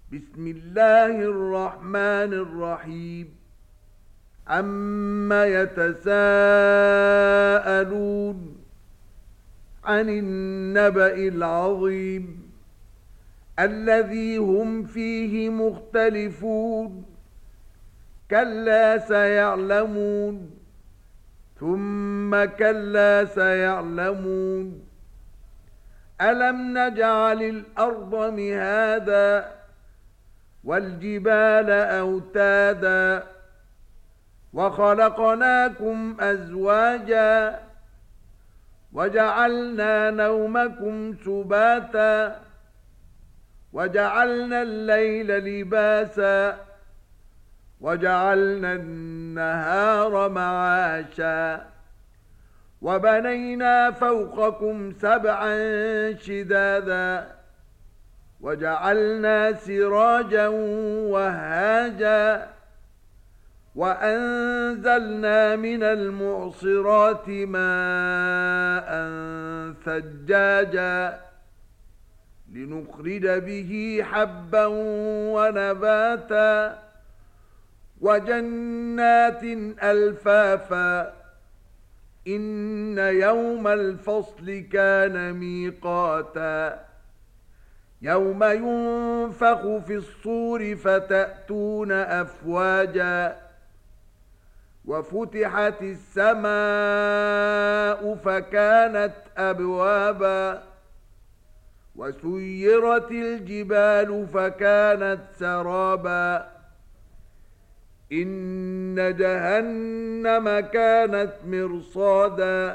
بسم الله الرحمن الرحيم عما يتساءلون عن النبأ العظيم الذي هم فيه مختلفون كلا سيعلمون ثم كلا سيعلمون ألم نجعل الأرض مهادا والجبال أوتادا وخلقناكم أزواجا وجعلنا نومكم سباتا وجعلنا الليل لباسا وجعلنا النهار معاشا وبنينا فوقكم سبعا شدادا وجعلنا سراجا وهاجا وأنزلنا من المعصرات ماء ثجاجا لنخرج به حبا ونباتا وجنات ألفافا إن يوم الفصل كان ميقاتا يوم ينفخ في الصور فتأتون أفواجا وفتحت السماء فكانت أبوابا وسيرت الجبال فكانت سرابا إن جهنم كانت مرصادا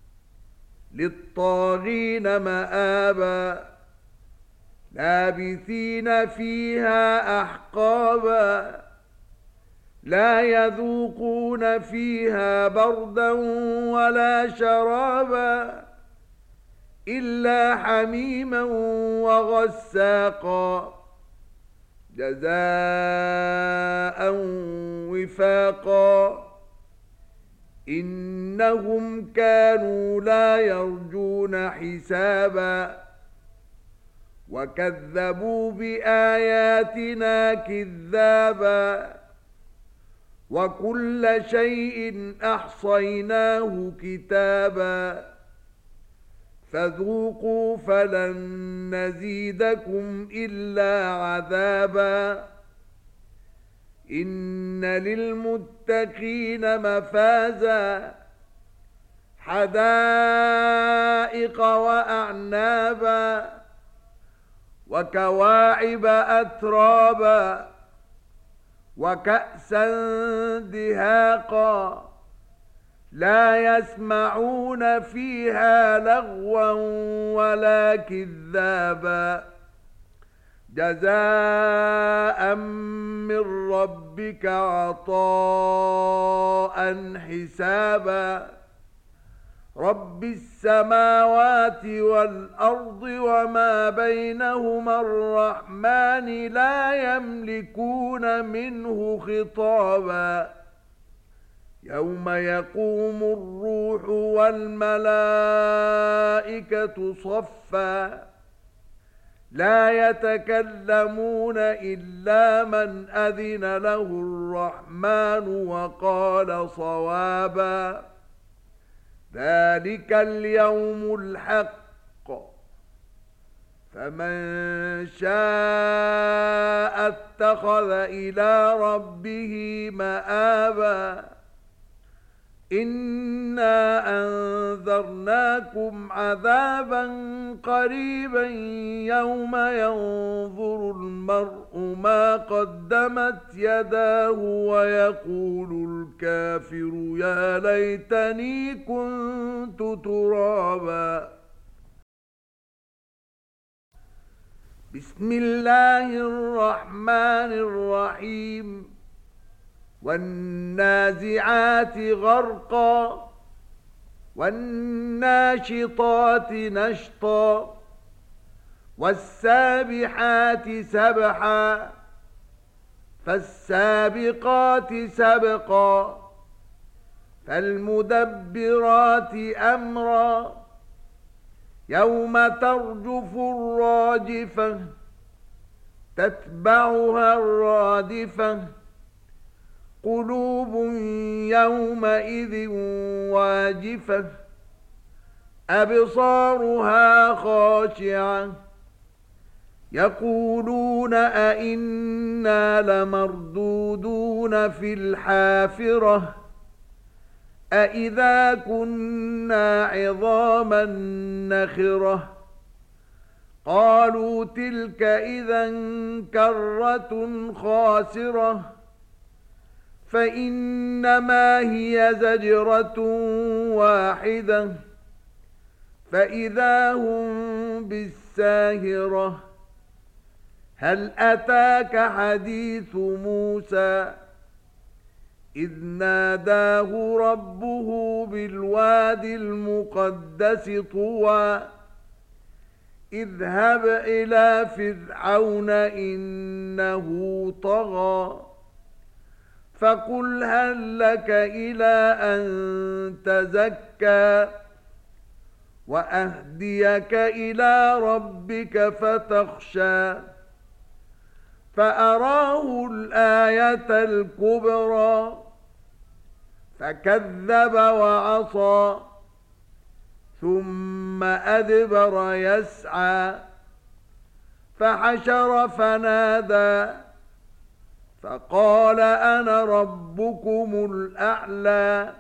للطاغين مآبا لابثين فيها أحقابا لا يذوقون فيها بردا ولا شرابا إلا حميما وغساقا جزاء وفاقا إنهم كانوا لا يرجون حسابا وكذبوا بآياتنا كذابا وكل شيء أحصيناه كتابا فذوقوا فلن نزيدكم إلا عذابا إن للمتقين مفازا حدائق وأعنابا وكواعب أترابا وكأسا دهاقا لا يسمعون فيها لغوا ولا كذابا جزاء من ربك عطاء حسابا رب السماوات والأرض وما بينهما الرحمن لا يملكون منه خطابا يوم يقوم الروح والملائكة صفا لا يتكلمون إلا من أذن له الرحمن وقال صوابا ذلك اليوم الحق فمن شاء اتخذ إلى ربه مآبا إنا أنذرناكم عذابا قريبا يوم ينظر المرء ما قدمت يداه ويقول الكافر يا ليتني كنت ترابا بسم الله الرحمن الرحيم والنازعات غرقا والناشطات نشطا والسابحات سبحا فالسابقات سبقا فالمدبرات أمرا يوم ترجف الراجفة تتبعها الرادفة قلوب يومئذ واجفة أبصارها خاشعة يقولون أئنا لمردودون في الحافرة أئذا كنا عظاما نخرة قالوا تلك إذا كرة خاسرة فإنما هي زجرة واحدة فإذا هم بالساهرة هل أتاك حديث موسى إذ ناداه ربه بالواد المقدس طوى اذهب إلى فرعون إنه طغى فقل هل لك إلى أن تزكى وأهديك إلى ربك فتخشى فأراه الآية الكبرى فكذب وعصى ثم أدبر يسعى فحشر فنادى فقال أنا ربكم الأعلى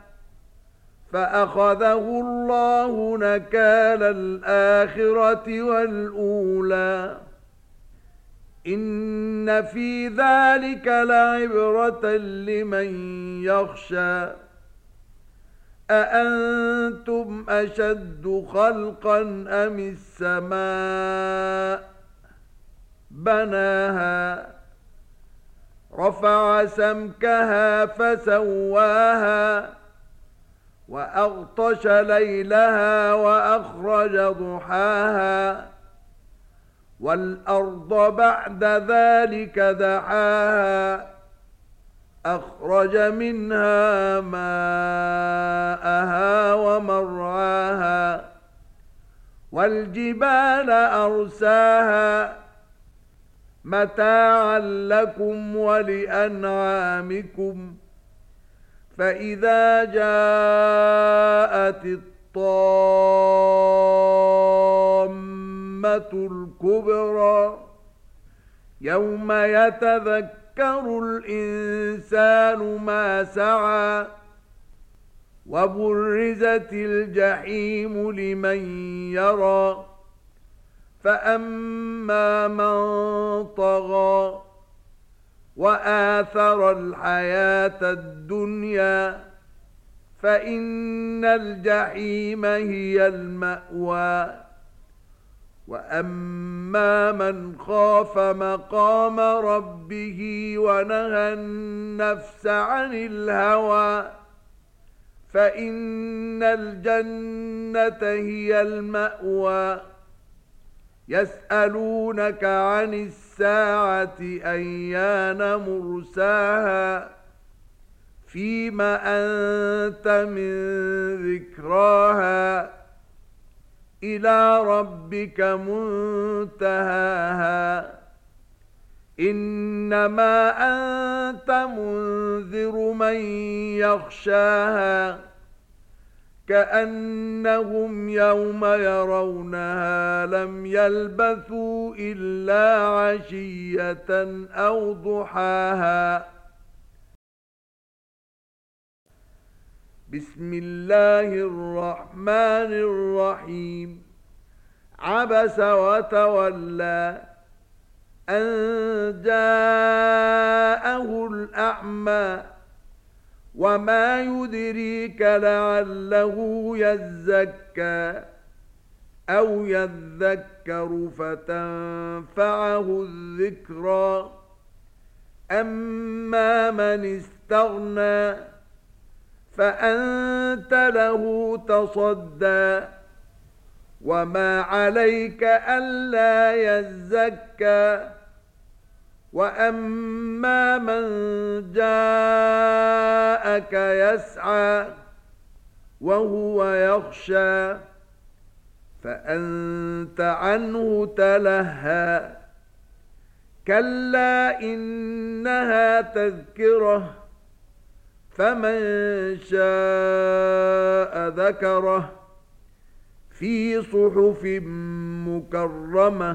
فأخذه الله نكال الآخرة والأولى إن في ذلك لعبرة لمن يخشى أأنتم أشد خلقا أم السماء بناها رفع سمكها فسواها وأغطش ليلها وأخرج ضحاها والأرض بعد ذلك دحاها أخرج منها ماءها ومرعاها والجبال أرساها متاعا لكم ولأنعامكم فإذا جاءت الطامة الكبرى يوم يتذكر الإنسان ما سعى وبرزت الجحيم لمن يرى فأما من طغى وآثر الحياة الدنيا فإن الجحيم هي المأوى وأما من خاف مقام ربه ونهى النفس عن الهوى فإن الجنة هي المأوى يسألونك عن الساعة أيان مرساها فيما أنت من ذكراها إلى ربك منتهاها إنما أنت منذر من يخشاها كأنهم يوم يرونها لم يلبثوا إلا عشية أو ضحاها بسم الله الرحمن الرحيم عبس وتولى أن جاءه الأعمى وما يدريك لعله يزكى أو يذكر فتنفعه الذكرى أما من استغنى فأنت له تصدى وما عليك ألا يزكى وأما من جاءك يسعى وهو يخشى فأنت عنه تلهى كلا إنها تذكرة فمن شاء ذكره في صحف مكرمة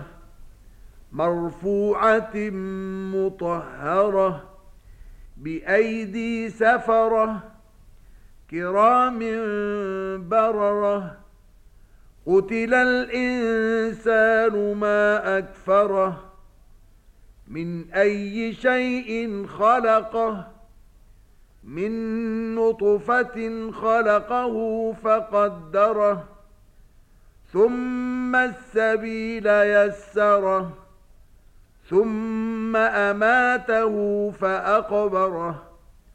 مرفوعة مطهرة بأيدي سفرة كرام بررة قتل الإنسان ما أكفره من أي شيء خلقه من نطفة خلقه فقدره ثم السبيل يسره ثم أماته فأقبره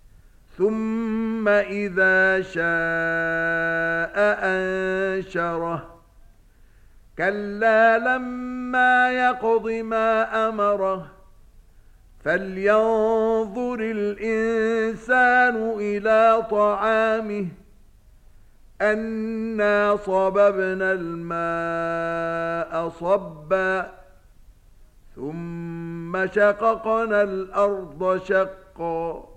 ثم إذا شاء أنشره كلا لما يقض ما أمره فلينظر الإنسان إلى طعامه أنا صببنا الماء صبا ثم شققنا الأرض شقا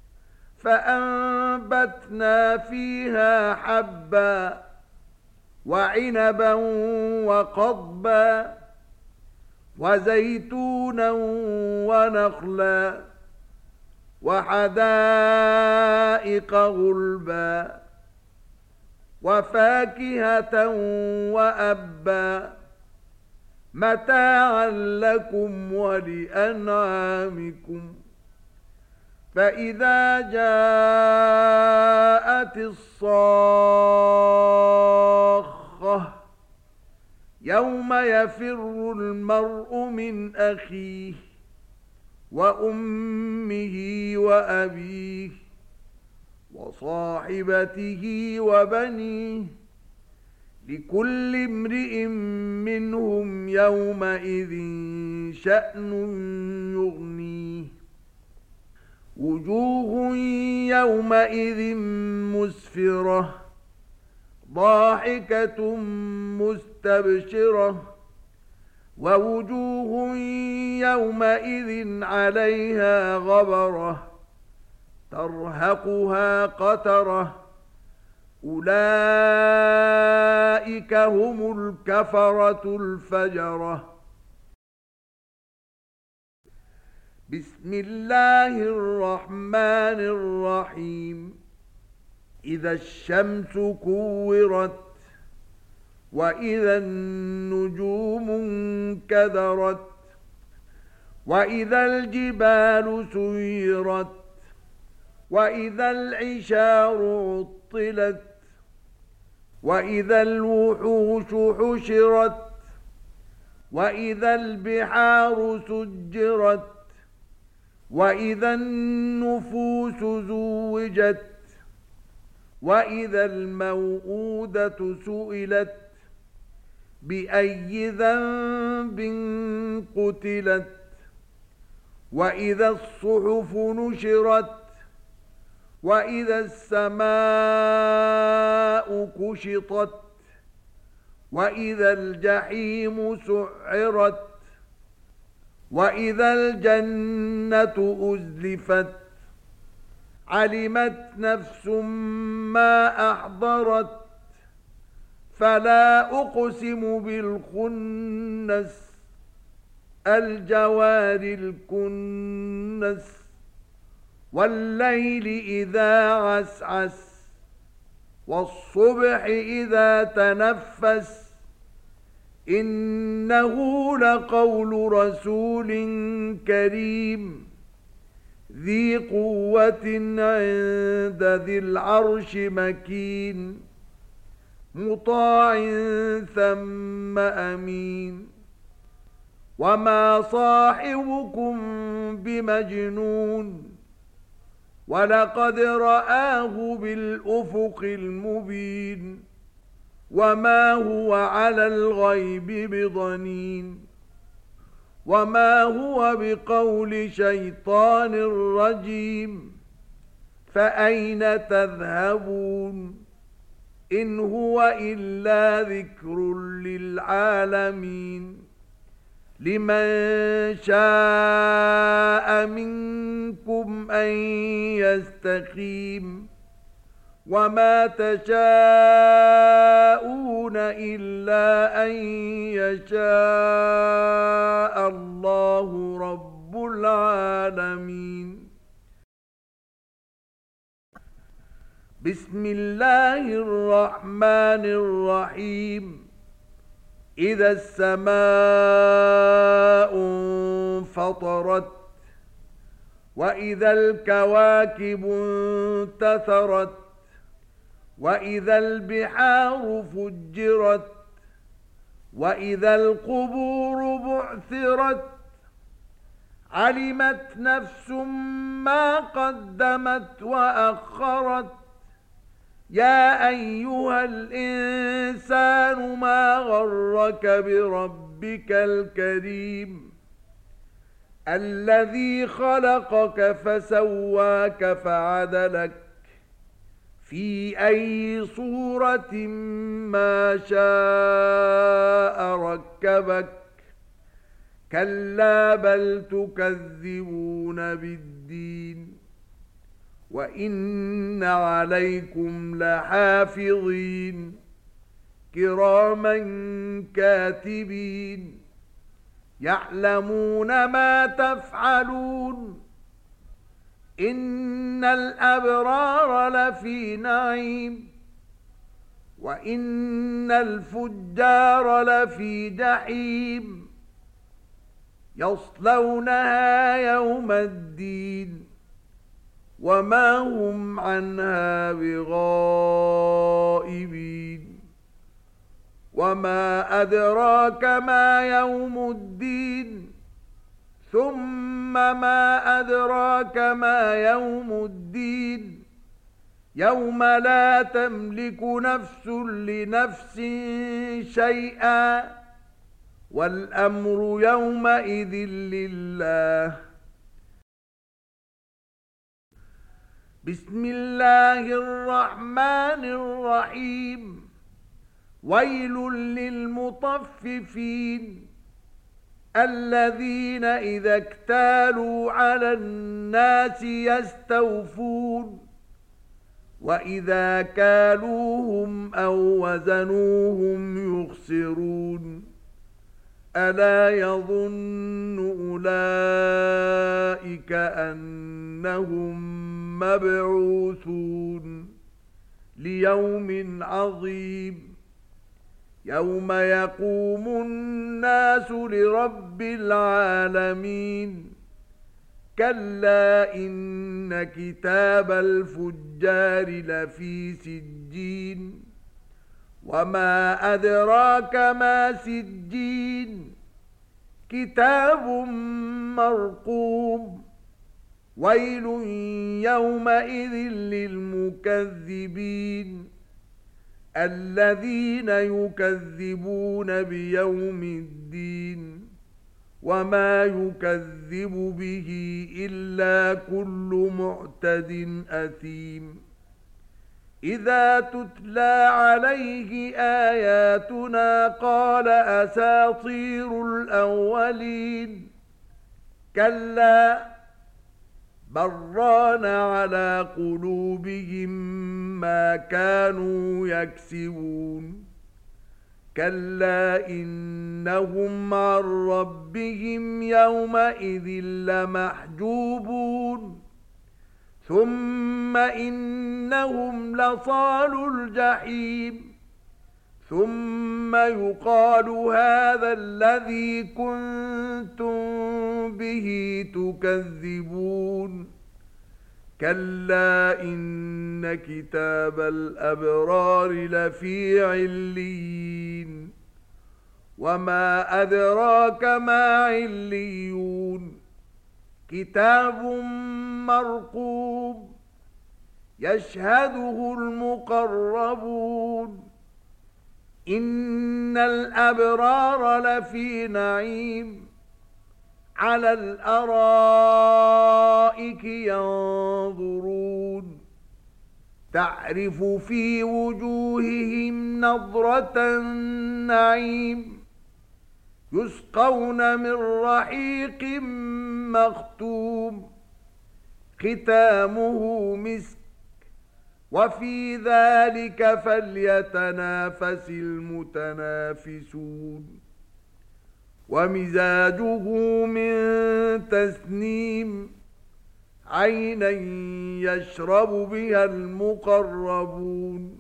فأنبتنا فيها حبا وعنبا وقضبا وزيتونا ونخلا وحدائق غلبا وفاكهة وأبا متاعا لكم ولأنعامكم فإذا جاءت الصاخة يوم يفر المرء من أخيه وأمه وأبيه وصاحبته وبنيه لكل امرئ منهم يومئذ شأن يغنيه وجوه يومئذ مسفرة ضاحكة مستبشرة ووجوه يومئذ عليها غبرة ترهقها قترة أولئك هم الكفرة الفجرة بسم الله الرحمن الرحيم إذا الشمس كورت وإذا النجوم انكدرت وإذا الجبال سيرت وإذا العشار عطلت وإذا الوحوش حشرت وإذا البحار سجرت وإذا النفوس زوجت وإذا الموءودة سئلت بأي ذنب قتلت وإذا الصحف نشرت وإذا السماء كشطت وإذا الجحيم سعرت وإذا الجنة أزلفت علمت نفس ما أحضرت فلا أقسم بالخنس الجوار الكنس والليل إذا عسعس والصبح إذا تنفس إنه لقول رسول كريم ذي قوة عند ذي العرش مكين مطاع ثم أمين وما صاحبكم بمجنون ولقد رآه بالأفق المبين وما هو على الغيب بضنين وما هو بقول شيطان رجيم فأين تذهبون إن هو إلا ذكر للعالمين لمن شاء منكم أن يستقيم وما تشاءون إلا أن يشاء الله رب العالمين. بسم الله الرحمن الرحيم. إذا السماء انفطرت وإذا الكواكب انتثرت وإذا البحار فجرت وإذا القبور بعثرت علمت نفس ما قدمت وأخرت يا أيها الإنسان ما غرك بربك الكريم الذي خلقك فسواك فعدلك في أي صورة ما شاء ركبك كلا بل تكذبون بالدين وإن عليكم لحافظين كراما كاتبين يعلمون ما تفعلون إن الأبرار لفي نعيم وإن الفجار لفي جحيم يصلونها يوم الدين وما هم عنها بغائبين. وما أدراك ما يوم الدين ثم ما أدراك ما يوم الدين يوم لا تملك نفس لنفس شيئا والأمر يومئذ لله. بسم الله الرحمن الرحيم. ويل للمطففين الذين إذا اكتالوا على الناس يستوفون وإذا كالوهم أو وزنوهم يخسرون ألا يظن أولئك أنهم مبعوثون ليوم عظيم يوم يقوم الناس لرب العالمين كلا إن كتاب الفجار لفي سجين وما أدراك ما سجين كتاب مرقوم ويل يومئذ للمكذبين الذين يكذبون بيوم الدين وما يكذب به إلا كل معتد أثيم. إذا تتلى عليه آياتنا قال أساطير الأولين كلا بران على قلوبهم ما كانوا يكسبون كلا إنهم عن ربهم يومئذ لمحجوبون ثم إنهم لصالو الجحيم ثم يقال هذا الذي كنتم به تكذبون كلا إن كتاب الأبرار لفي عليين وما أدراك ما عليون كتاب مرقوم يشهده المقربون إن الأبرار لفي نعيم على الأرائك ينظرون تعرف في وجوههم نضرة النعيم يسقون من رحيق مختوم ختامه مسك وفي ذلك فليتنافس المتنافسون ومزاجه من تسنيم عينا يشرب بها المقربون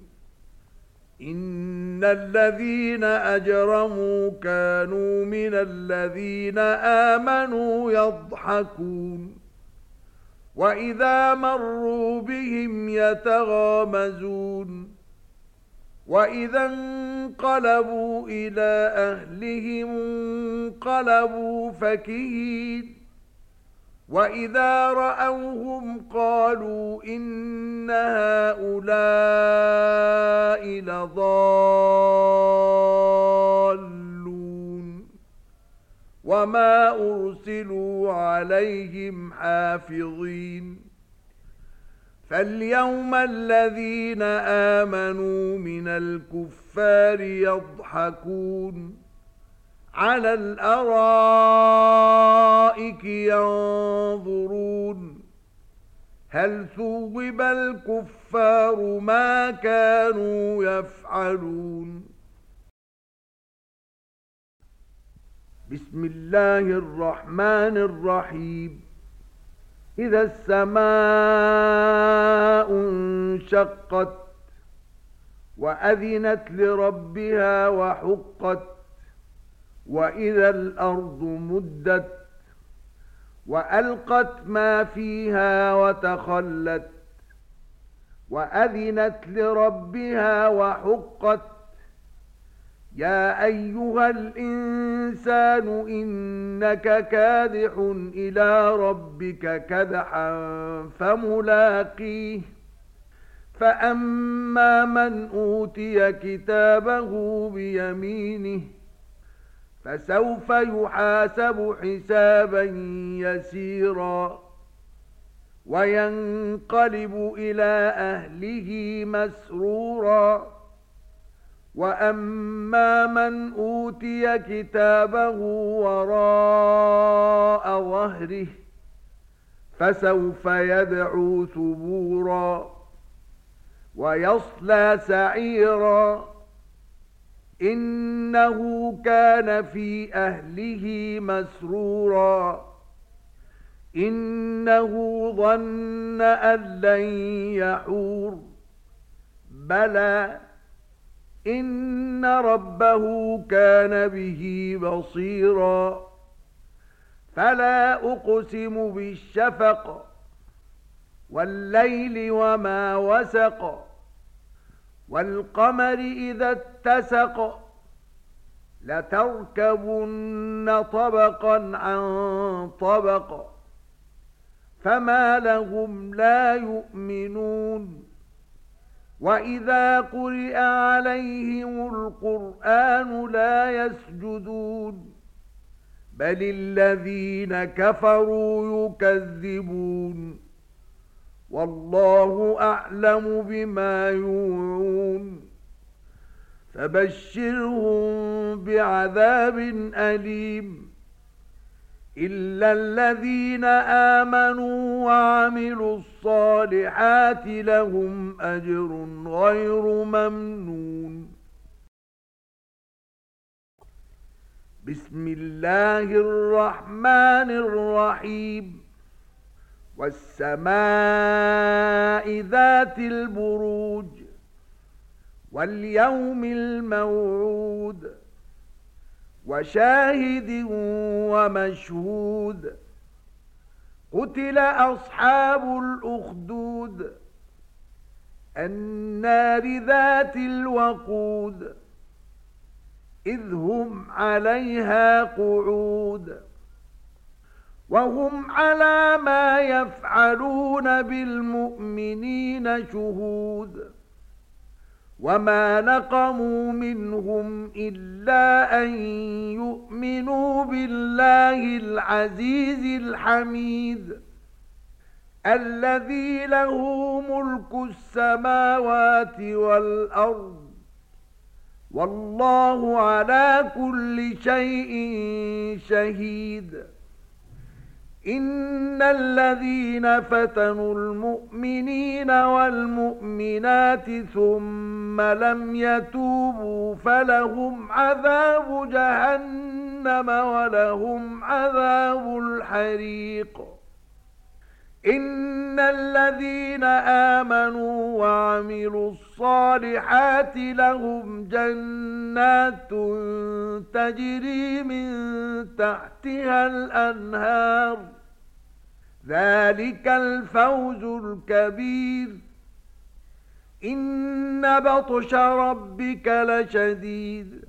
إن الذين أجرموا كانوا من الذين آمنوا يضحكون وإذا مروا بهم يتغامزون وإذا انقلبوا إلى أهلهم انقلبوا فكهين وإذا رأوهم قالوا إن هؤلاء لضالون وما أرسلوا عليهم حافظين فاليوم الذين آمنوا من الكفار يضحكون على الأرائك ينظرون هل ثوب الكفار ما كانوا يفعلون بسم الله الرحمن الرحيم إذا السماء انشقت وأذنت لربها وحقت وإذا الأرض مدت وألقت ما فيها وتخلت وأذنت لربها وحقت يا أيها الإنسان إنك كادح إلى ربك كدحا فملاقيه فأما من أوتي كتابه بيمينه فسوف يحاسب حسابا يسيرا وينقلب إلى أهله مسرورا وأما من أوتي كتابه وراء ظهره فسوف يدعو ثبورا ويصلى سعيرا إنه كان في أهله مسرورا إنه ظن أن لن يحور بلى إن ربه كان به بصيرا فلا أقسم بالشفق والليل وما وسق والقمر إذا اتسق لتركبن طبقا عن طبق فما لهم لا يؤمنون وإذا قرئ عليهم القرآن لا يسجدون بل الذين كفروا يكذبون والله أعلم بما يوعون فبشرهم بعذاب أليم إلا الذين آمنوا وعملوا الصالحات لهم أجر غير ممنون بسم الله الرحمن الرحيم والسماء ذات البروج واليوم الموعود وشاهد ومشهود قتل أصحاب الأخدود النار ذات الوقود إذ هم عليها قعود وهم على ما يفعلون بالمؤمنين شهود وما نقموا منهم إلا أن يؤمنوا بالله العزيز الحميد الذي له ملك السماوات والأرض والله على كل شيء شهيد. إن الذين فتنوا المؤمنين والمؤمنات ثم لم يتوبوا فلهم عذاب جهنم ولهم عذاب الحريق. إن الذين آمنوا وعملوا الصالحات لهم جنات تجري من تحتها الأنهار ذلك الفوز الكبير. إن بطش ربك لشديد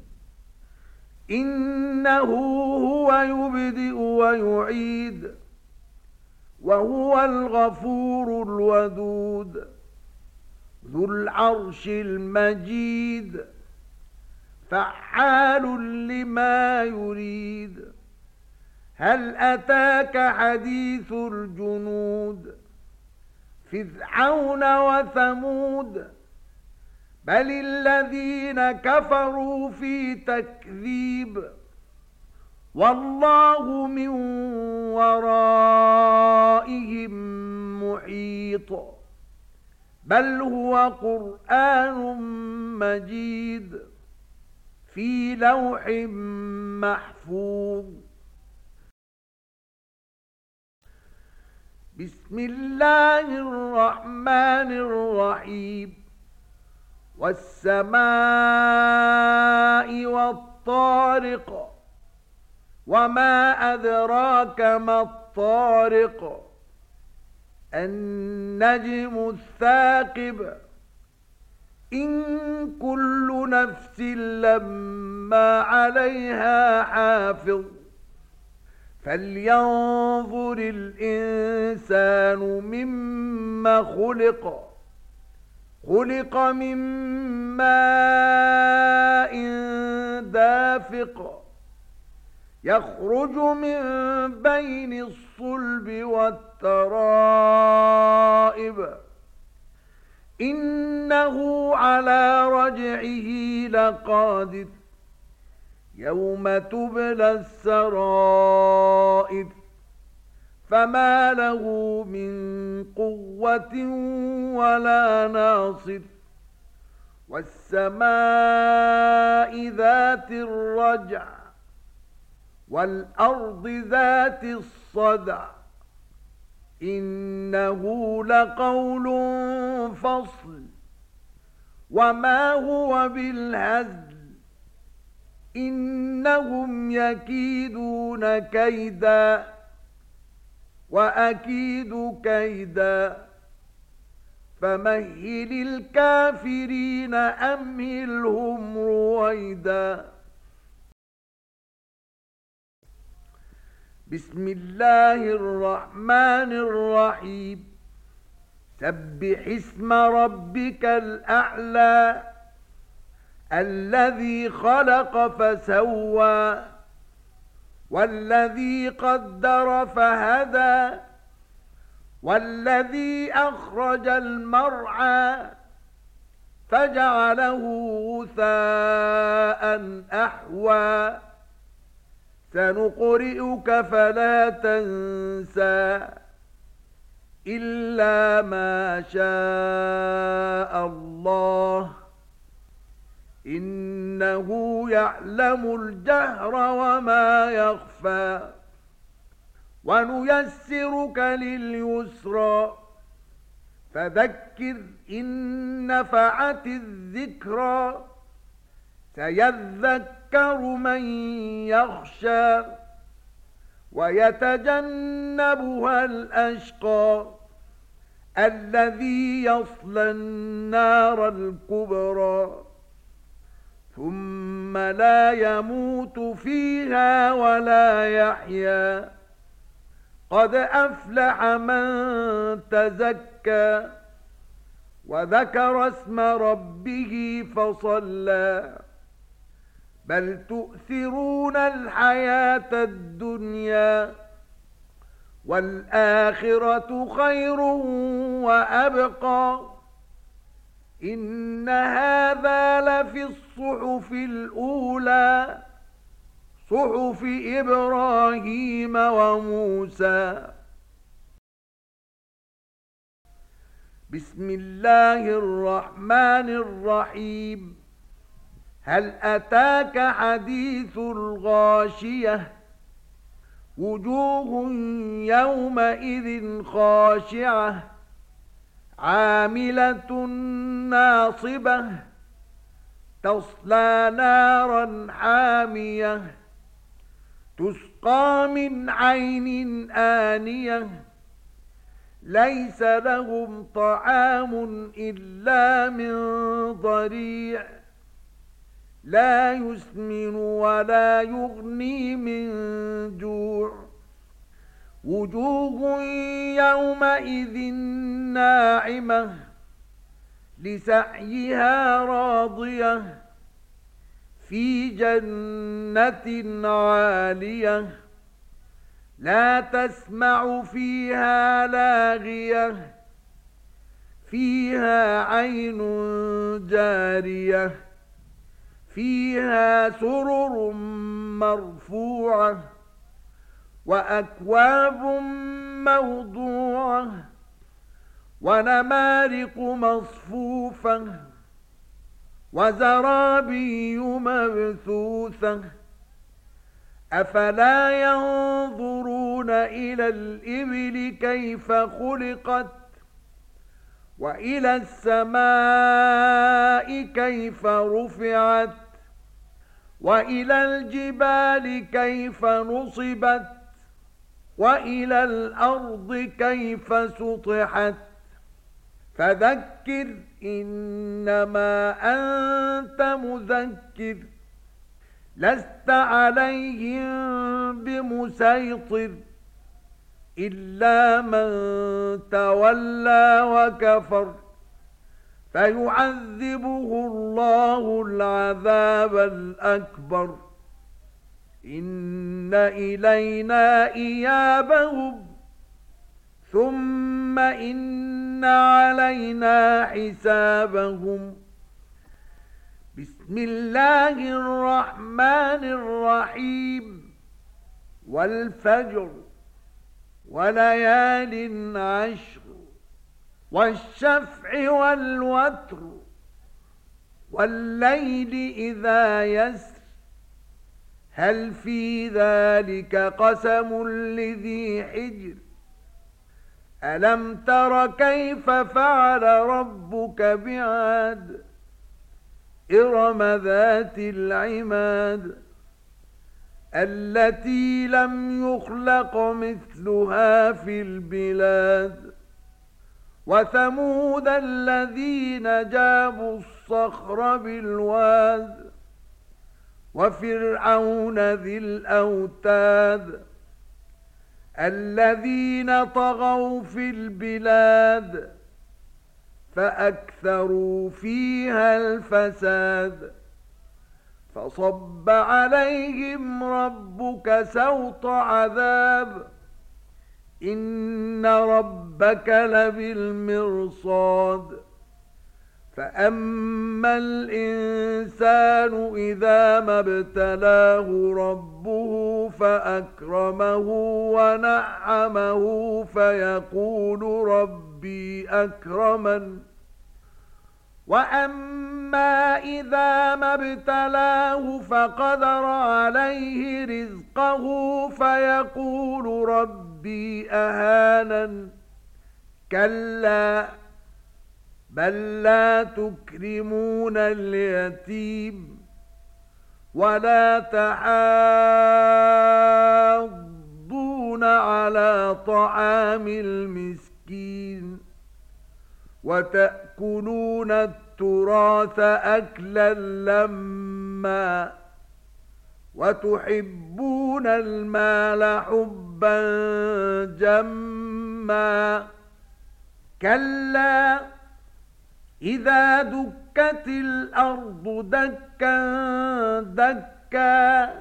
إنه هو يبدئ ويعيد وهو الغفور الودود ذو العرش المجيد فعال لما يريد. هل أتاك حديث الجنود فرعون وثمود بل الذين كفروا في تكذيب والله من ورائهم محيط. بل هو قرآن مجيد في لوح محفوظ. بسم الله الرحمن الرحيم. والسماء والطارق وما أدراك ما الطارق النجم الثاقب. إن كل نفس لما عليها حافظ فلينظر الإنسان مما خلق. خلق من ماء دافق يخرج من بين الصلب والترائب. إنه على رجعه لقادر يوم تبلى السرائر فما له من قوة ولا ناصر. والسماء ذات الرجع والأرض ذات الصدع إنه لقول فصل وما هو بالهزل. إنهم يكيدون كيدا وأكيد كيدا فمهل الكافرين أمهلهم رويدا. بسم الله الرحمن الرحيم. سبح اسم ربك الأعلى الذي خلق فسوى والذي قدر فهدى والذي أخرج المرعى فجعله غثاء أحوى. سنقرئك فلا تنسى إلا ما شاء الله إنه يعلم الجهر وما يخفى. ونيسرك لليسرى فذكر إن نفعت الذكرى سيذكر من يخشى ويتجنبها الأشقى الذي يصلى النار الكبرى ثم لا يموت فيها ولا يحيا. قد أفلح من تزكى وذكر اسم ربه فصلى. بل تؤثرون الحياة الدنيا والآخرة خير وأبقى. إن هذا لفي الصحف الأولى صحف إبراهيم وموسى. بسم الله الرحمن الرحيم. هل أتاك حديث الغاشية وجوه يومئذ خاشعة عاملة ناصبة تصلى نارا حامية تسقى من عين آنية ليس لهم طعام إلا من ضريع لا يسمن ولا يغني من جوع وجوه يومئذ ناعمة لسعيها راضية في جنة عالية لا تسمع فيها لاغية فيها عين جارية فيها سرر مرفوعة وأكواب موضوعة ونمارق مصفوفة وزرابي مبثوثة أفلا ينظرون إلى الإبل كيف خلقت وإلى السماء كيف رفعت وإلى الجبال كيف نصبت وإلى الأرض كيف سطحت فذكر إنما أنت مذكر لست عليهم بمسيطر إلا من تولى وكفر فيعذبه الله العذاب الأكبر إن إلينا إيابهم ثم إن علينا حسابهم. بسم الله الرحمن الرحيم. والفجر وليال عشر والشفع والوتر والليل إذا يسر هل في ذلك قسم لذي حجر ألم تر كيف فعل ربك بعاد إرم ذات العماد التي لم يخلق مثلها في البلاد وثمود الذين جابوا الصخر بالواد وفرعون ذي الأوتاد الذين طغوا في البلاد فأكثروا فيها الفساد فصب عليهم ربك سوط عذاب إن ربك لبالمرصاد فأما الإنسان إذا ما ابتلاه ربه فأكرمه ونعمه فيقول ربي أكرمن وأما إذا ما ابتلاه فقدر عليه رزقه فيقول ربي أهانن كلا بل لا تكرمون اليتيم ولا تحاضون على طعام المسكين وتأكلون التراث أكلا لما وتحبون المال حبا جما كلا إذا دكت الأرض دكا دكا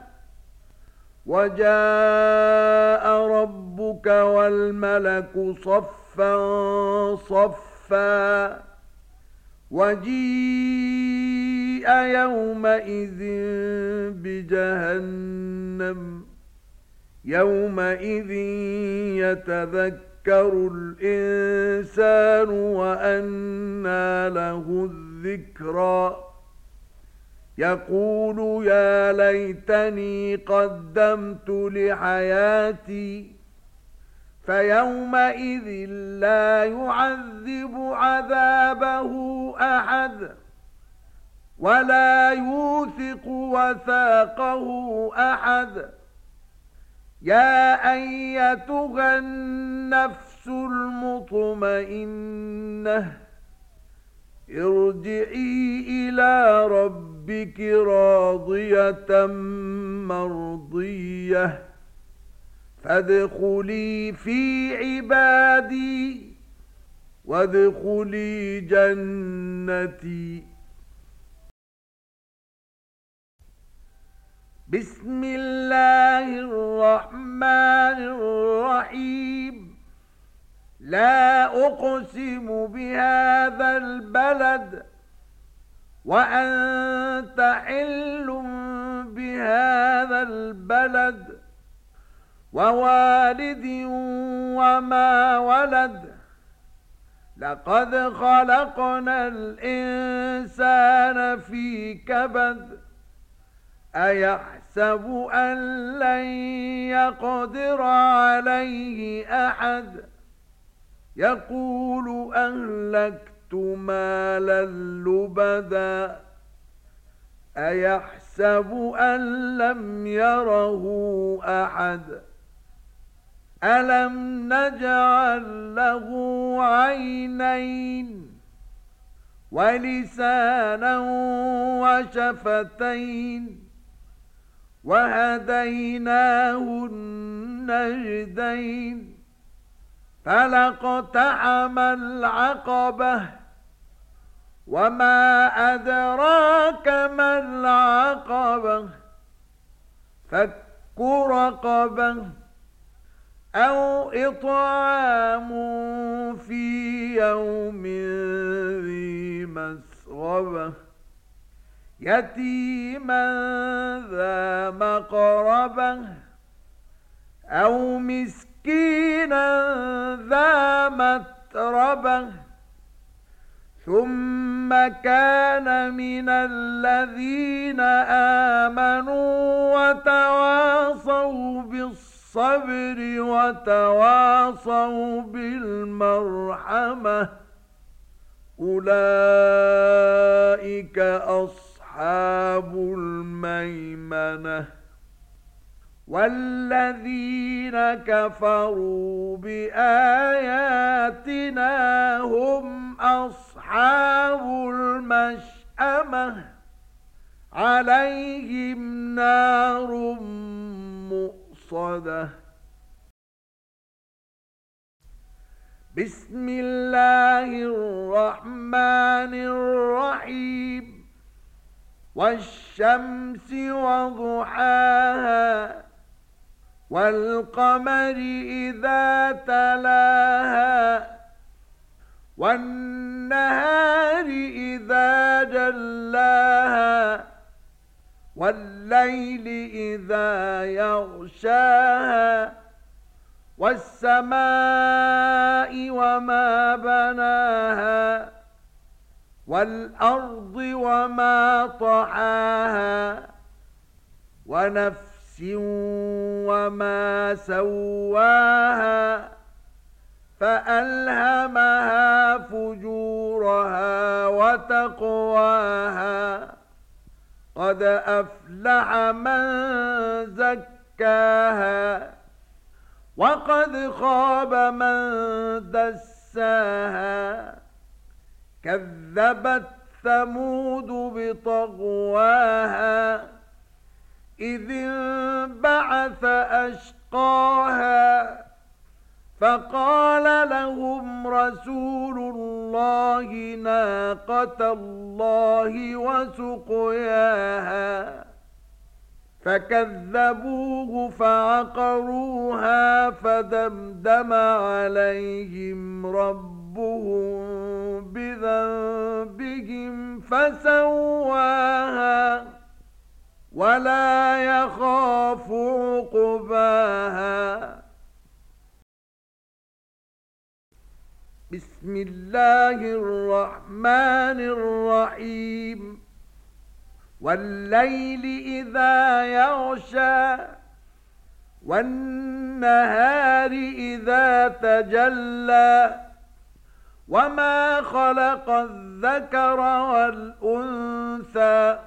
وجاء ربك والملك صفا صفا وجيء يومئذ بجهنم يومئذ يتذكر الإنسان وأنى له الذكرى يقول يا ليتني قدمت لحياتي فيومئذ لا يعذب عذابه أحد ولا يوثق وثاقه أحد يا أيتها النفس المطمئنة ارجعي إلى ربك راضية مرضية فادخلي في عبادي وادخلي جنتي. بسم الله الرحمن الرحيم. لا أقسم بهذا البلد وأنت حل بهذا البلد ووالد وما ولد لقد خلقنا الإنسان في كبد أيحسب أن لن يقدر عليه أحد يقول أهلكت مالا لبدا أيحسب أن لم يره أحد ألم نجعل له عينين ولسانا وشفتين وهديناه النجدين فلاقتحم العقبة وما أدراك ما العقبة فك رقبة أو إطعام في يوم ذي مسغبة يتيما ذا مقربة أو مسكينا ذا متربة ثم كان من الذين آمنوا وتواصوا بالصبر وتواصوا بالمرحمة أولئك أصحاب الميمنة والذين كفروا بآياتنا هم أصحاب المشأمة عليهم نار مؤصدة. بسم الله الرحمن الرحيم. والشمس وضحاها والقمر إذا تلاها والنهار إذا جلاها والليل إذا يغشاها والسماء وما بناها والأرض وما طحاها ونفس وما سواها فألهمها فجورها وتقواها قد أفلح من زكاها وقد خاب من دساها كذبت ثمود بطغواها إذ انبعث أشقاها فقال لهم رسول الله ناقة الله وسقياها فكذبوه فعقروها فدمدم عليهم ربهم ربهم بذنبهم فسواها ولا يخاف عقباها. بسم الله الرحمن الرحيم. والليل إذا يغشى والنهار إذا تجلى وما خلق الذكر والأنثى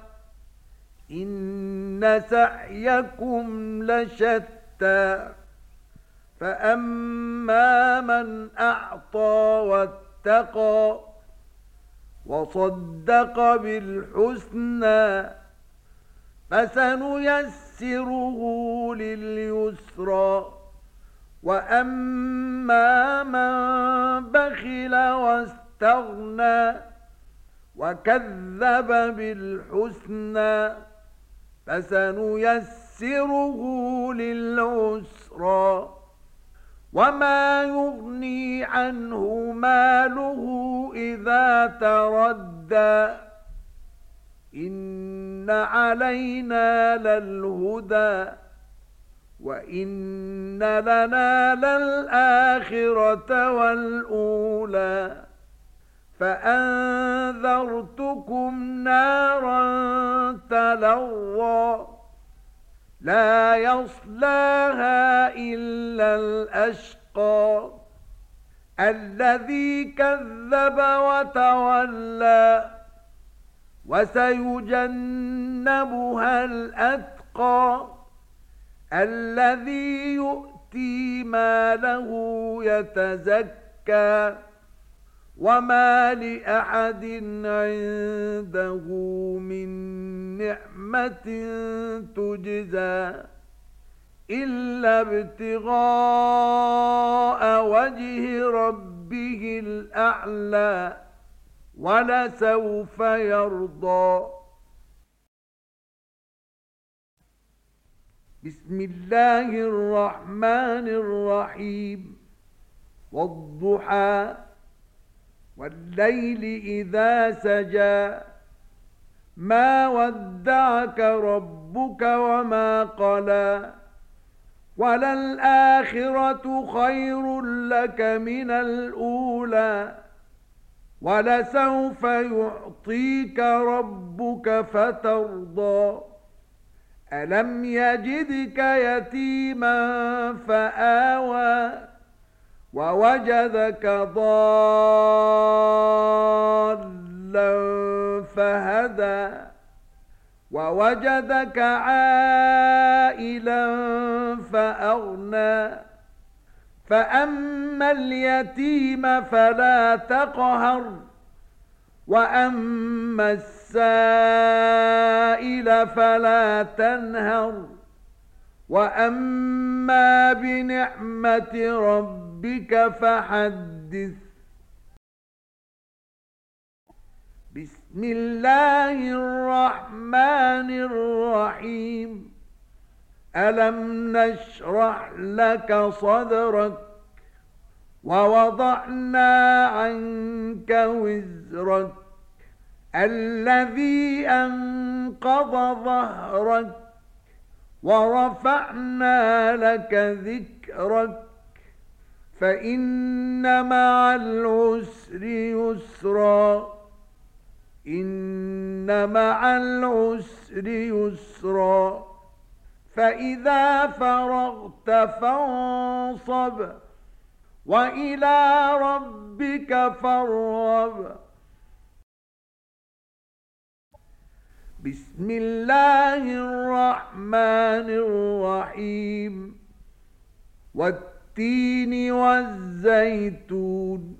إن سعيكم لشتى فأما من أعطى واتقى وصدق بالحسنى فسنيسره لليسرى وأما من بخل واستغنى وكذب بالحسنى فسنيسره للعسرى وما يغني عنه ماله إذا تردى إن علينا للهدى وإن لنا للآخرة والأولى فأنذرتكم نارا تلظى لا يصلاها إلا الأشقى الذي كذب وتولى وسيجنبها الأتقى الذي يؤتي ماله يتزكى وما لأحد عنده من نعمة تجزى إلا ابتغاء وجه ربه الأعلى ولسوف يرضى. بسم الله الرحمن الرحيم. والضحى والليل إذا سجى ما ودعك ربك وما قلى وللآخرة خير لك من الأولى ولسوف يعطيك ربك فترضى ألم يجدك يتيما فآوى ووجدك ضالا فهدى ووجدك عائلا فأغنى فأما اليتيم فلا تقهر وأما السائل فلا تنهر وأما بنعمة ربك فحدث. بسم الله الرحمن الرحيم. ألم نشرح لك صدرك ووضعنا عنك وزرك الذي أنقض ظهرك ورفعنا لك ذكرك فإن مع العسر يسرا إن مع العسر يسرا فإذا فرغت فانصب وإلى ربك فارغب. بسم الله الرحمن الرحيم. والتين والزيتون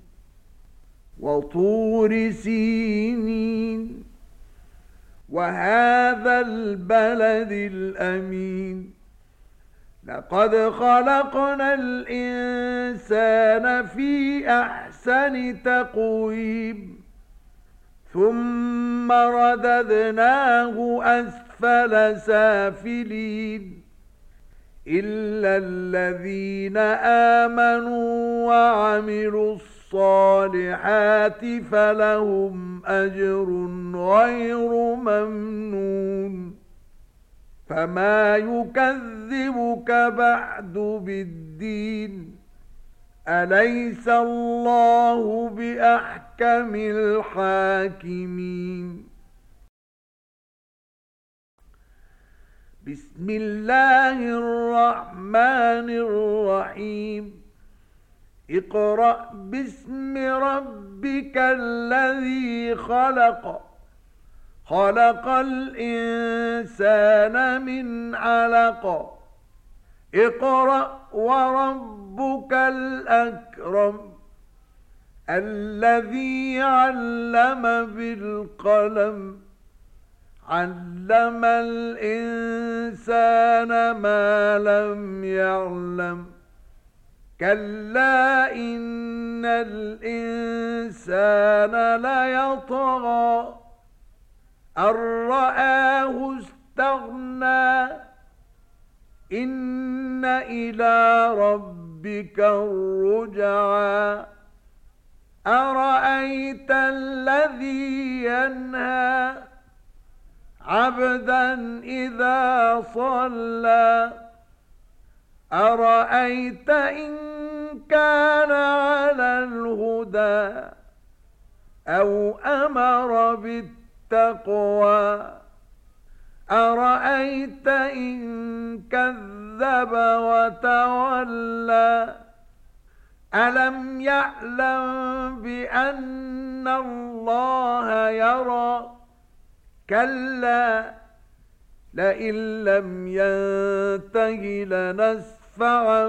وطور سينين وهذا البلد الأمين لقد خلقنا الإنسان في أحسن تقويم ثم رددناه أسفل سافلين إلا الذين آمنوا وعملوا الصالحات الصالحات فلهم أجر غير ممنون فما يكذبك بعد بالدين أليس الله بأحكم الحاكمين بسم الله الرحمن الرحيم اقرأ باسم ربك الذي خلق خلق الإنسان من علق اقرأ وربك الأكرم الذي علم بالقلم علم الإنسان ما لم يعلم كلا إن الإنسان ليطغى أن رآه استغنى إن إلى ربك الرجعى أرأيت الذي ينهى عبدا إذا صلى أرأيت إن كان على الهدى أو أمر بالتقوى أرأيت إن كذب وتولى ألم يعلم بأن الله يرى كلا لئن لم ينته لنسفعا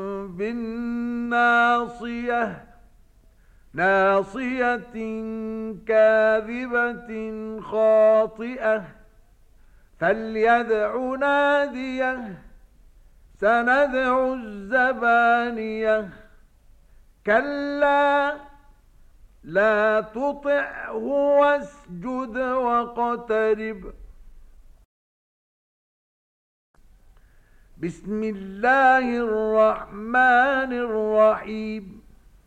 بالناصية ناصية كاذبة خاطئة فليدع ناديه سندع الزبانية كلا لا تطعه واسجد واقترب بسم الله الرحمن الرحيم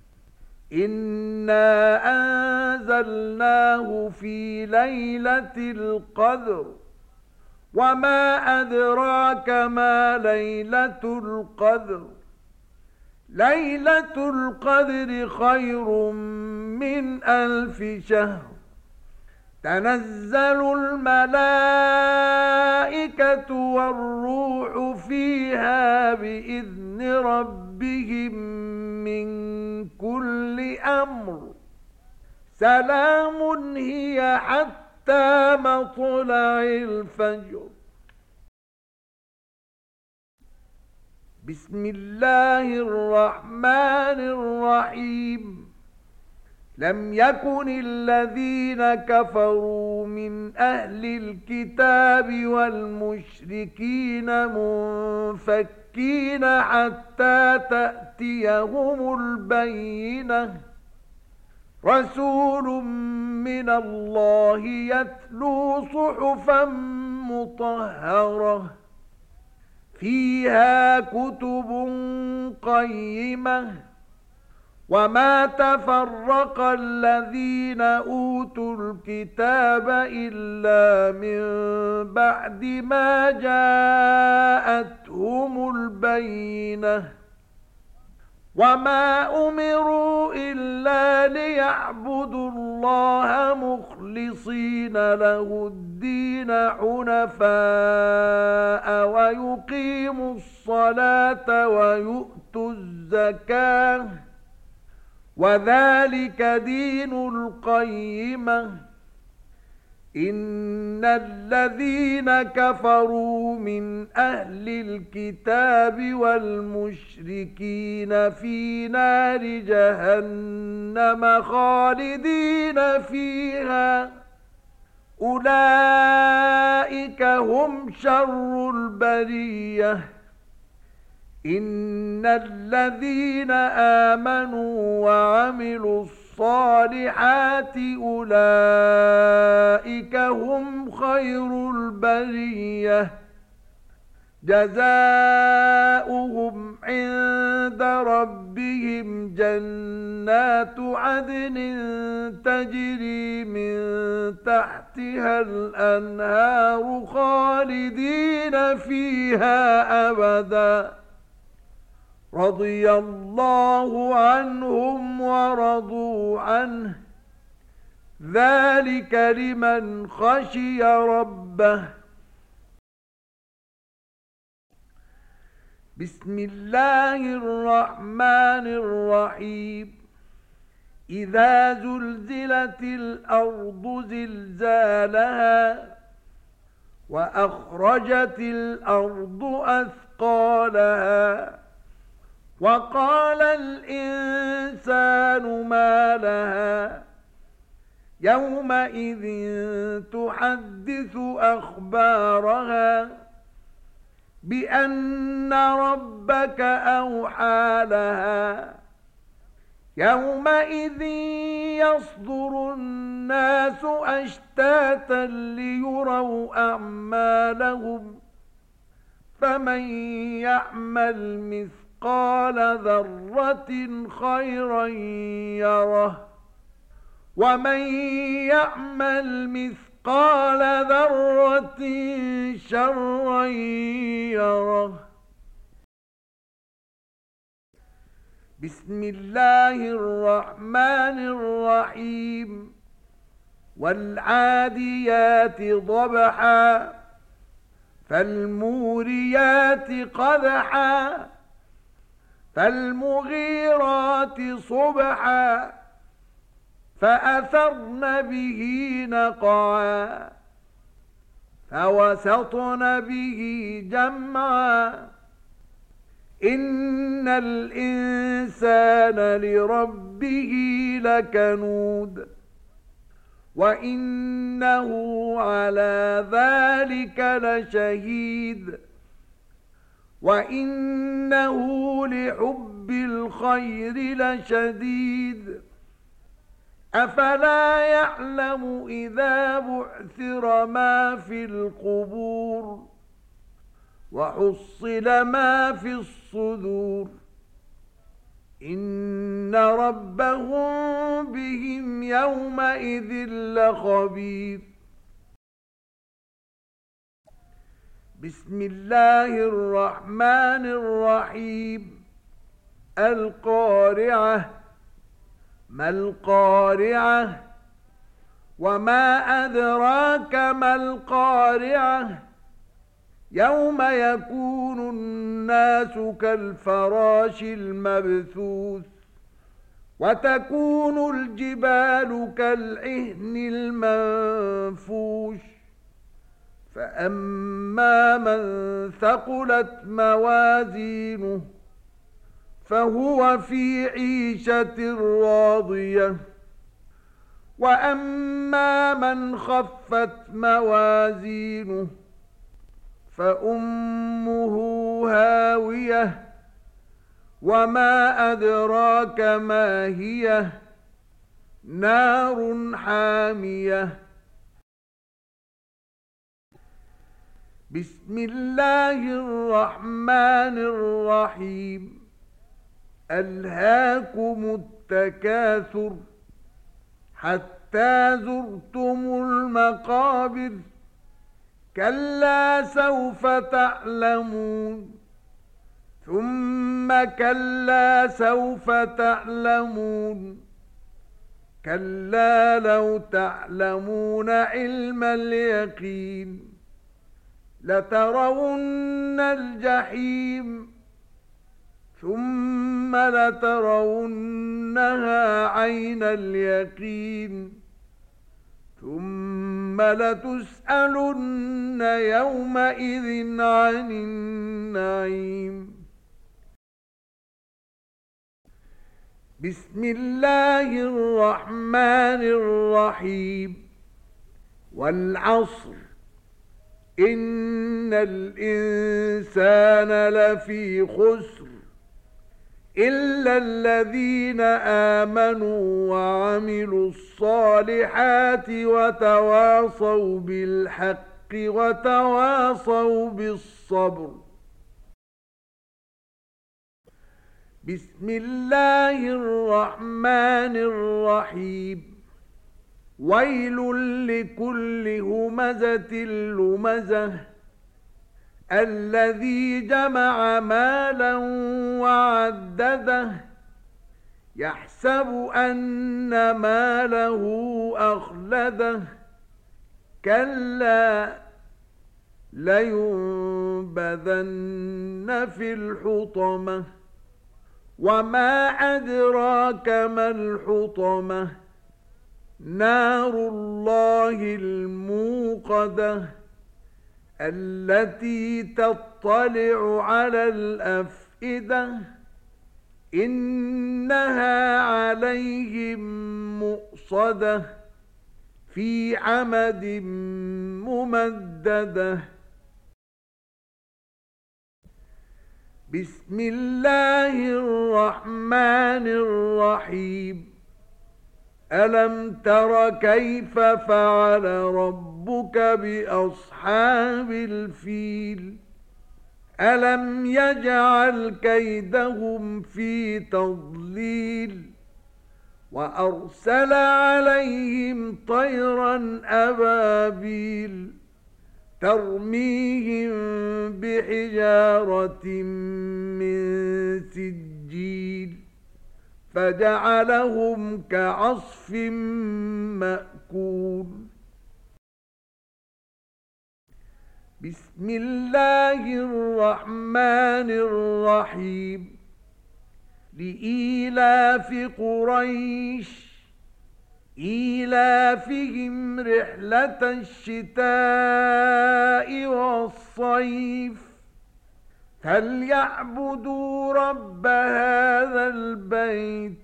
إنا أنزلناه في ليلة القدر وما أدراك ما ليلة القدر ليلة القدر خير من 1000 شهر تنزل الملائكة والروح فيها بإذن ربهم من كل أمر سلام هي حتى مطلع الفجر بسم الله الرحمن الرحيم لم يكن الذين كفروا من أهل الكتاب والمشركين منفكين حتى تأتيهم البينة رسول من الله يتلو صحفا مطهرة فيها كتب قيمة وما تفرق الذين أوتوا الكتاب إلا من بعد ما جاءتهم البينة وما أمروا إلا ليعبدوا الله مخلصين له الدين حنفاء ويقيموا الصلاة ويؤتوا الزكاة وذلك دين القيمة إن الذين كفروا من أهل الكتاب والمشركين في نار جهنم خالدين فيها أولئك هم شر البرية إن الذين آمنوا وعملوا الصالحات أولئك هم خير البرية جزاؤهم عند ربهم جنات عدن تجري من تحتها الأنهار خالدين فيها أبدا رضي الله عنهم ورضوا عنه ذلك لمن خشي ربه. بسم الله الرحمن الرحيم إذا زلزلت الأرض زلزالها وأخرجت الأرض أثقالها وقال الإنسان ما لها يومئذ تحدث أخبارها بأن ربك أوحى لها يومئذ يصدر الناس أشتاتا ليروا أعمالهم فمن يعمل مثقال ذرة خيرا يره ومن يعمل مثقال ذرة شرا يره. بسم الله الرحمن الرحيم والعاديات ضبحا فالموريات قدحا فالمغيرات صبحا فأثرن به نقعا فوسطن به جمعا إن الإنسان لربه لكنود وإنه على ذلك لشهيد وإنه لحب الخير لشديد أفلا يعلم إذا بعثر ما في القبور وحصل ما في الصدور إن ربهم بهم يومئذ لخبير. بسم الله الرحمن الرحيم القارعة ما القارعة وما أدراك ما القارعة يوم يكون الناس كالفراش المبثوث وتكون الجبال كالعهن المنفوش فأما من ثقلت موازينه فهو في عيشة راضية وأما من خفت موازينه فأمه هاوية وما أدراك ما هي نار حامية. بسم الله الرحمن الرحيم ألهاكم التكاثر حتى زرتم المقابر كلا سوف تعلمون ثم كلا سوف تعلمون كلا لو تعلمون علم اليقين لترون الجحيم ثم لترونها عين اليقين ثم لتسألن يومئذ عن النعيم. بسم الله الرحمن الرحيم والعصر إن الإنسان لفي خسر إلا الذين آمنوا وعملوا الصالحات وتواصوا بالحق وتواصوا بالصبر. بسم الله الرحمن الرحيم ويل لكل همزة لمزة الذي جمع مالا وعدده يحسب أن ماله أخلده كلا لينبذن في الحطمة وما أدراك ما الحطمة نار الله الموقدة التي تطلع على الأفئدة إنها عليهم مؤصدة في عمد ممددة بسم الله الرحمن الرحيم ألم تر كيف فعل ربك بأصحاب الفيل ألم يجعل كيدهم في تضليل وأرسل عليهم طيرا أبابيل ترميهم بحجارة من سجيل فجعلهم كعصف مأكول بسم الله الرحمن الرحيم لإيلاف قريش إيلافهم رحلة الشتاء والصيف فليعبدوا رب هذا البيت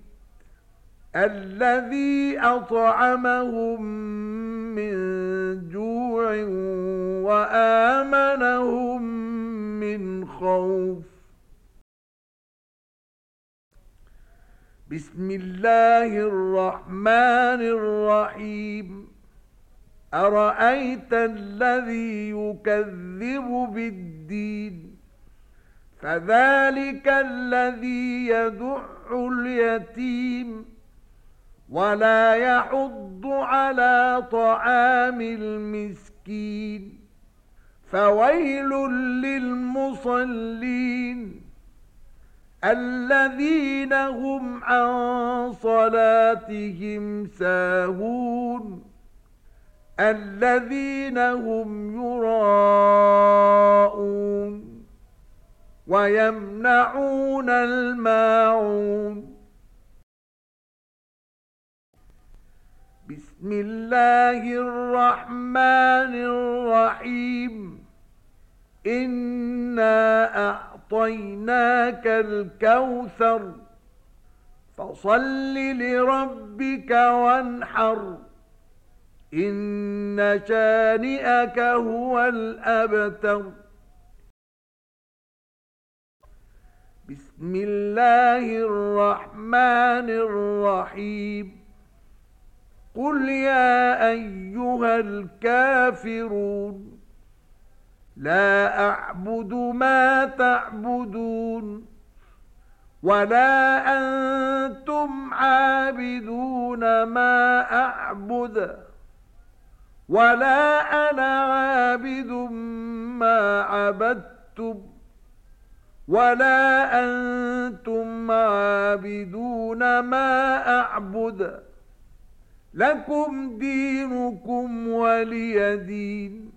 الذي أطعمهم من جوع وآمنهم من خوف بسم الله الرحمن الرحيم أرأيت الذي يكذب بالدين فذلك الذي يدع اليتيم ولا يحض على طعام المسكين فويل للمصلين الذين هم عن صلاتهم ساهون الذين هم يراءون ويمنعون الماعون بسم الله الرحمن الرحيم إنا أعطيناك الكوثر فصل لربك وانحر إن شانئك هو الأبتر بسم الله الرحمن الرحيم قل يا أيها الكافرون لا أعبد ما تعبدون ولا أنتم عابدون ما أعبد ولا أنا عابد ما عبدتم ولا أنتم عابدون ما أعبد لكم دينكم ولي دين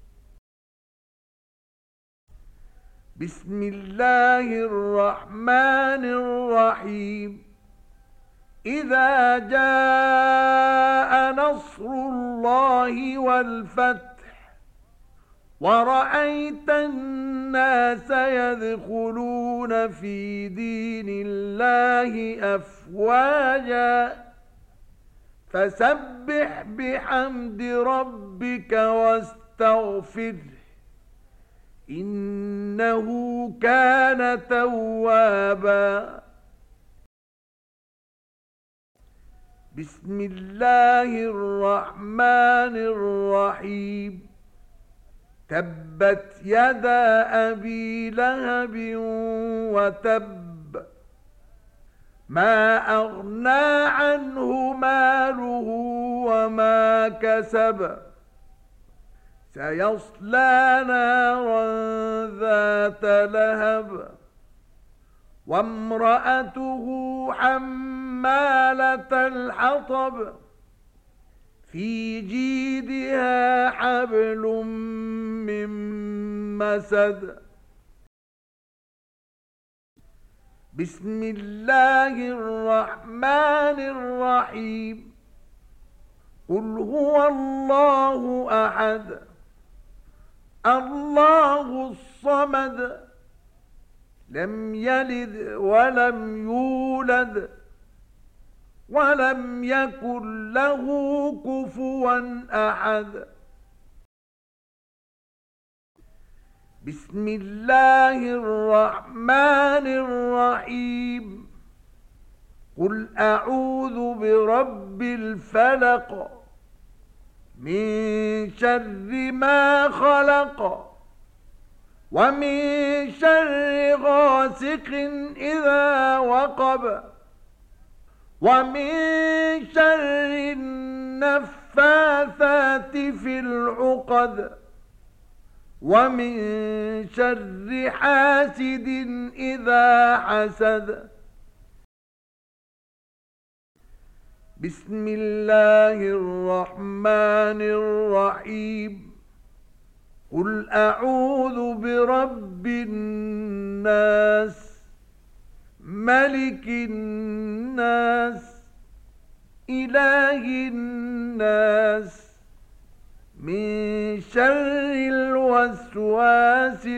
بسم الله الرحمن الرحيم إذا جاء نصر الله والفتح ورأيت الناس يدخلون في دين الله أفواجا فسبح بحمد ربك واستغفره إنه كان توابا بسم الله الرحمن الرحيم تبت يدا أبي لهب وتب ما أغنى عنه ماله وما كسب سيصلى نارا ذات لهب وامرأته حمالة الحطب في جيدها حبل من مسد بسم الله الرحمن الرحيم قل هو الله أحد الله الصمد لم يلد ولم يولد ولم يكن له كفوا أحد بسم الله الرحمن الرحيم قل أعوذ برب الفلق من شر ما خلق ومن شر غاسق إذا وقب ومن شر النفاثات في العقد ومن شر حاسد إذا حسد بسم الله الرحمن الرحيم قل أعوذ برب الناس ملك الناس إله الناس من شر الوسواس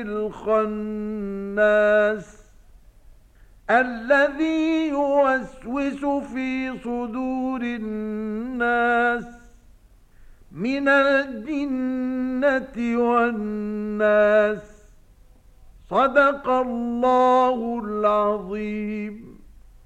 الخناس الذي يوسوس في صدور الناس من الجنة والناس صدق الله العظيم.